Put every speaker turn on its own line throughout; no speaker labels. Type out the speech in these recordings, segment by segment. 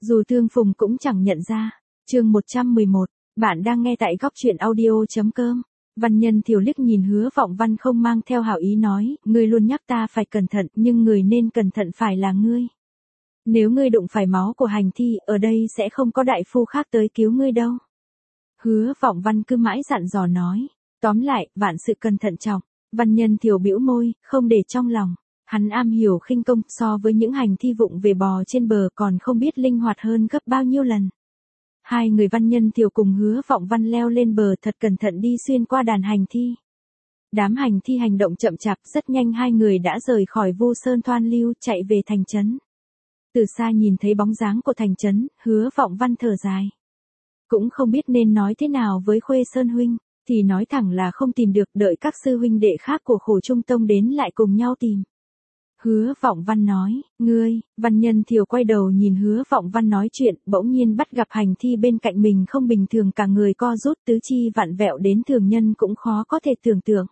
Dù tương phùng cũng chẳng nhận ra. Chương 111, bạn đang nghe tại góc truyện audio.com. Văn Nhân Thiều liếc nhìn Hứa Vọng Văn không mang theo hảo ý nói, ngươi luôn nhắc ta phải cẩn thận, nhưng người nên cẩn thận phải là ngươi. Nếu ngươi đụng phải máu của hành thi, ở đây sẽ không có đại phu khác tới cứu ngươi đâu. Hứa Vọng Văn cứ mãi dặn dò nói, tóm lại, vạn sự cẩn thận trọng. Văn Nhân Thiều bĩu môi, không để trong lòng. Hắn am hiểu khinh công, so với những hành thi vụng về bò trên bờ còn không biết linh hoạt hơn gấp bao nhiêu lần. Hai người Văn Nhân Thiều cùng Hứa Vọng Văn leo lên bờ thật cẩn thận đi xuyên qua đàn hành thi. Đám hành thi hành động chậm chạp, rất nhanh hai người đã rời khỏi Vu Sơn Thoan Lưu, chạy về thành trấn. Từ xa nhìn thấy bóng dáng của thành trấn, Hứa Vọng Văn thở dài. Cũng không biết nên nói thế nào với Khuê Sơn huynh, thì nói thẳng là không tìm được, đợi các sư huynh đệ khác của Khổ Trung Tông đến lại cùng nhau tìm. Hứa Vọng Văn nói, ngươi, Văn Nhân Thiều quay đầu nhìn Hứa Vọng Văn nói chuyện, bỗng nhiên bắt gặp hành thi bên cạnh mình không bình thường, cả người co rút, tứ chi vặn vẹo đến thường nhân cũng khó có thể tưởng tượng.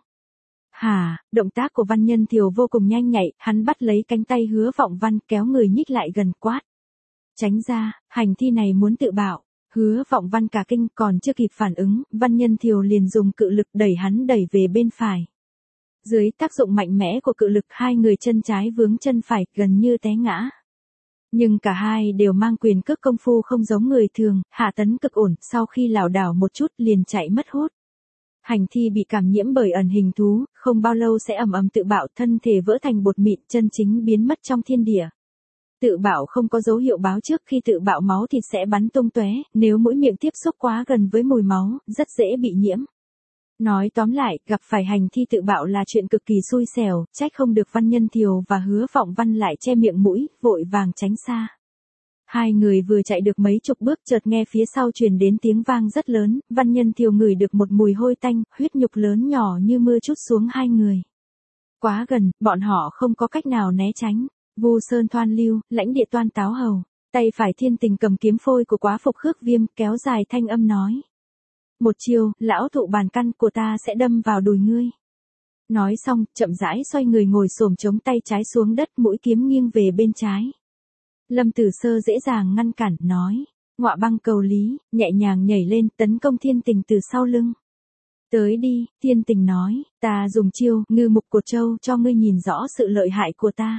Động tác của Văn Nhân Thiều vô cùng nhanh nhạy, hắn bắt lấy cánh tay Hứa Vọng Văn kéo người nhích lại gần quát. Tránh ra, hành thi này muốn tự bạo. Hứa Vọng Văn cả kinh, còn chưa kịp phản ứng, Văn Nhân Thiều liền dùng cự lực đẩy hắn đẩy về bên phải. Dưới tác dụng mạnh mẽ của cự lực, hai người chân trái vướng chân phải, gần như té ngã. Nhưng cả hai đều mang quyền cước công phu không giống người thường, hạ tấn cực ổn, sau khi lảo đảo một chút liền chạy mất hút. Hành thi bị cảm nhiễm bởi ẩn hình thú, không bao lâu sẽ ầm ầm tự bạo, thân thể vỡ thành bột mịn, chân chính biến mất trong thiên địa. Tự bạo không có dấu hiệu báo trước, khi tự bạo máu thịt sẽ bắn tung tóe, nếu mũi miệng tiếp xúc quá gần với mùi máu, rất dễ bị nhiễm. Nói tóm lại, gặp phải hành thi tự bạo là chuyện cực kỳ xui xẻo, trách không được Văn Nhân Thiều và Hứa Vọng Văn lại che miệng mũi, vội vàng tránh xa. Hai người vừa chạy được mấy chục bước chợt nghe phía sau truyền đến tiếng vang rất lớn, Văn Nhân Thiều ngửi được một mùi hôi tanh, huyết nhục lớn nhỏ như mưa trút xuống hai người. Quá gần, bọn họ không có cách nào né tránh. Vu Sơn Thoan Lưu, lãnh địa Toan Táo Hầu, tay phải Thiên Tình cầm kiếm phôi của Quá Phục Khước Viêm, kéo dài thanh âm nói. Một chiêu, lão thụ bàn căn của ta sẽ đâm vào đùi ngươi. Nói xong, chậm rãi xoay người ngồi xổm chống tay trái xuống đất, mũi kiếm nghiêng về bên trái. Lâm Tử Sơ dễ dàng ngăn cản, nói. Ngọa Băng Cầu Lý, nhẹ nhàng nhảy lên, tấn công Thiên Tình từ sau lưng. Tới đi, Thiên Tình nói, ta dùng chiêu, ngư mục cột trâu cho ngươi nhìn rõ sự lợi hại của ta.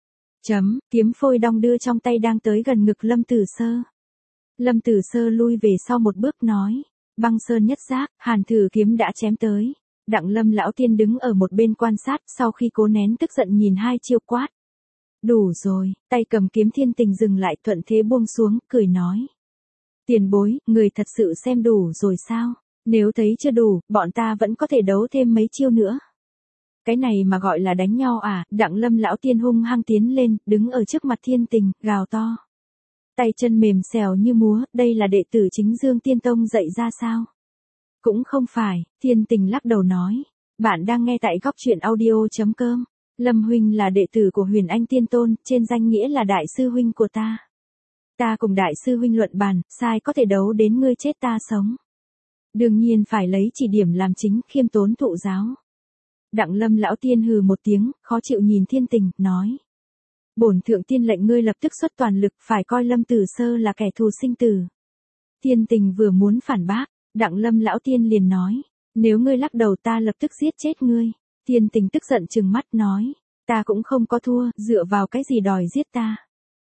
Kiếm phôi đong đưa trong tay đang tới gần ngực Lâm Tử Sơ. Lâm Tử Sơ lui về sau một bước nói. Băng sơn nhất giác, Hàn Thử kiếm đã chém tới. Đặng Lâm lão tiên đứng ở một bên quan sát, sau khi cố nén tức giận nhìn hai chiêu quát. Đủ rồi, tay cầm kiếm Thiên Tình dừng lại, thuận thế buông xuống, cười nói. Tiền bối, người thật sự xem đủ rồi sao? Nếu thấy chưa đủ, bọn ta vẫn có thể đấu thêm mấy chiêu nữa. Cái này mà gọi là đánh nhau à? Đặng Lâm lão tiên hung hăng tiến lên, đứng ở trước mặt Thiên Tình, gào to. Tay chân mềm xèo như múa, đây là đệ tử Chính Dương Tiên Tông dạy ra sao? Cũng không phải, Thiên Tình lắc đầu nói. Bạn đang nghe tại góc truyện audio.com. Lâm huynh là đệ tử của Huyền Anh Tiên Tôn, trên danh nghĩa là đại sư huynh của ta. Ta cùng đại sư huynh luận bàn, sai có thể đấu đến ngươi chết ta sống. Đương nhiên phải lấy chỉ điểm làm chính, khiêm tốn thụ giáo. Đặng Lâm lão tiên hừ một tiếng, khó chịu nhìn Thiên Tình, nói. Bổn thượng tiên lệnh ngươi lập tức xuất toàn lực, phải coi Lâm Tử Sơ là kẻ thù sinh tử. Thiên Tình vừa muốn phản bác, Đặng Lâm lão tiên liền nói. Nếu ngươi lắc đầu ta lập tức giết chết ngươi. Thiên Tình tức giận trừng mắt nói. Ta cũng không có thua, dựa vào cái gì đòi giết ta.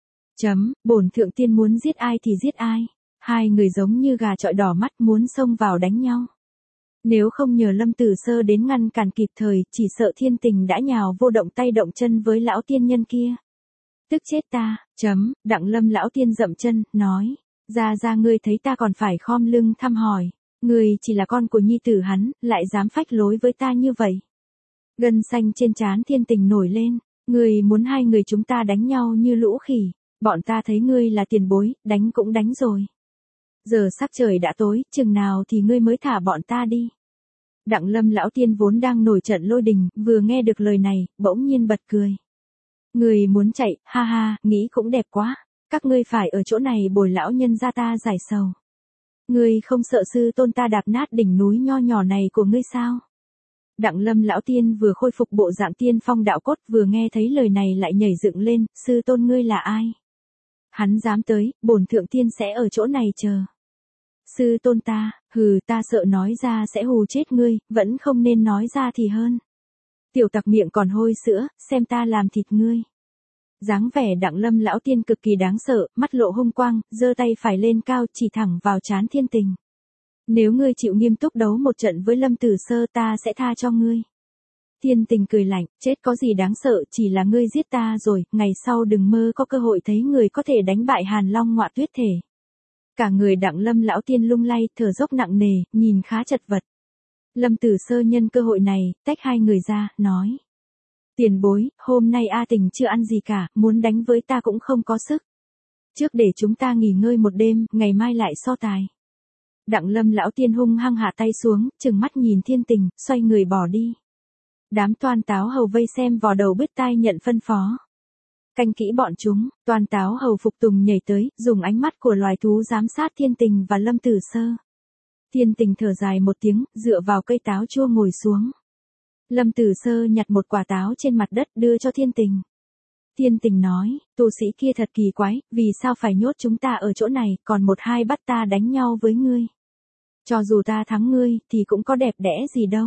Bổn thượng tiên muốn giết ai thì giết ai. Hai người giống như gà chọi đỏ mắt muốn xông vào đánh nhau. Nếu không nhờ Lâm Tử Sơ đến ngăn cản kịp thời, chỉ sợ Thiên Tình đã nhào vô động tay động chân với lão tiên nhân kia. Tức chết ta. Đặng Lâm lão tiên dậm chân, nói. Ra ngươi thấy ta còn phải khom lưng thăm hỏi. Ngươi chỉ là con của nhi tử hắn, lại dám phách lối với ta như vậy. Gân xanh trên trán Thiên Tình nổi lên. Ngươi muốn hai người chúng ta đánh nhau như lũ khỉ. Bọn ta thấy ngươi là tiền bối, đánh cũng đánh rồi. Giờ sắc trời đã tối, chừng nào thì ngươi mới thả bọn ta đi. Đặng Lâm lão tiên vốn đang nổi trận lôi đình, vừa nghe được lời này, bỗng nhiên bật cười. Người muốn chạy, ha ha, nghĩ cũng đẹp quá. Các ngươi phải ở chỗ này bồi lão nhân gia ta giải sầu. Ngươi không sợ sư tôn ta đạp nát đỉnh núi nho nhỏ này của ngươi sao? Đặng Lâm lão tiên vừa khôi phục bộ dạng tiên phong đạo cốt, vừa nghe thấy lời này lại nhảy dựng lên, sư tôn ngươi là ai? Hắn dám tới, bổn thượng tiên sẽ ở chỗ này chờ. Sư tôn ta, hừ, ta sợ nói ra sẽ hù chết ngươi, vẫn không nên nói ra thì hơn. Tiểu tặc miệng còn hôi sữa, xem ta làm thịt ngươi. Dáng vẻ Đặng Lâm lão tiên cực kỳ đáng sợ, mắt lộ hung quang, giơ tay phải lên cao chỉ thẳng vào trán Thiên Tình. Nếu ngươi chịu nghiêm túc đấu một trận với Lâm Tử Sơ ta sẽ tha cho ngươi. Thiên Tình cười lạnh, chết có gì đáng sợ, chỉ là ngươi giết ta rồi, ngày sau đừng mơ có cơ hội thấy người có thể đánh bại Hàn Long Ngọa Tuyết thể. Cả người Đặng Lâm lão tiên lung lay, thở dốc nặng nề, nhìn khá chật vật. Lâm Tử Sơ nhân cơ hội này, tách hai người ra, nói. Tiền bối, hôm nay A Tình chưa ăn gì cả, muốn đánh với ta cũng không có sức. Trước để chúng ta nghỉ ngơi một đêm, ngày mai lại so tài. Đặng Lâm lão tiên hung hăng hạ tay xuống, trừng mắt nhìn Thiên Tình, xoay người bỏ đi. Đám Toan Táo Hầu vây xem vò đầu bứt tai nhận phân phó. Canh kỹ bọn chúng, Toan Táo Hầu phục tùng nhảy tới, dùng ánh mắt của loài thú giám sát Thiên Tình và Lâm Tử Sơ. Thiên Tình thở dài một tiếng, dựa vào cây táo chua ngồi xuống. Lâm Tử Sơ nhặt một quả táo trên mặt đất đưa cho Thiên Tình. Thiên Tình nói, tu sĩ kia thật kỳ quái, vì sao phải nhốt chúng ta ở chỗ này, còn một hai bắt ta đánh nhau với ngươi. Cho dù ta thắng ngươi, thì cũng có đẹp đẽ gì đâu.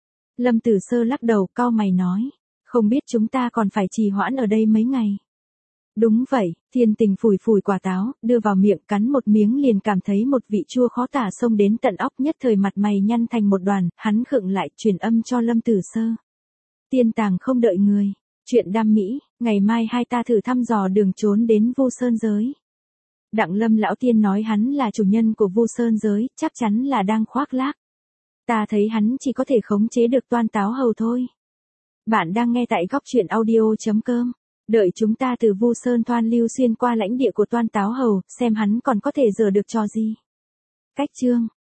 Lâm Tử Sơ lắc đầu cau mày nói, không biết chúng ta còn phải trì hoãn ở đây mấy ngày. Đúng vậy, Thiên Tình phủi phủi quả táo, đưa vào miệng cắn một miếng liền cảm thấy một vị chua khó tả xông đến tận óc, nhất thời mặt mày nhăn thành một đoàn, hắn khựng lại truyền âm cho Lâm Tử Sơ. Tiên tàng không đợi người, chuyện đam mỹ, ngày mai hai ta thử thăm dò đường trốn đến Vu Sơn giới. Đặng Lâm lão tiên nói hắn là chủ nhân của Vu Sơn giới, chắc chắn là đang khoác lác. Ta thấy hắn chỉ có thể khống chế được Toan Táo Hầu thôi. Bạn đang nghe tại góc truyện audio.com. Đợi chúng ta từ Vu Sơn thoan lưu xuyên qua lãnh địa của Toan Táo Hầu, xem hắn còn có thể giở được trò gì. Cách chương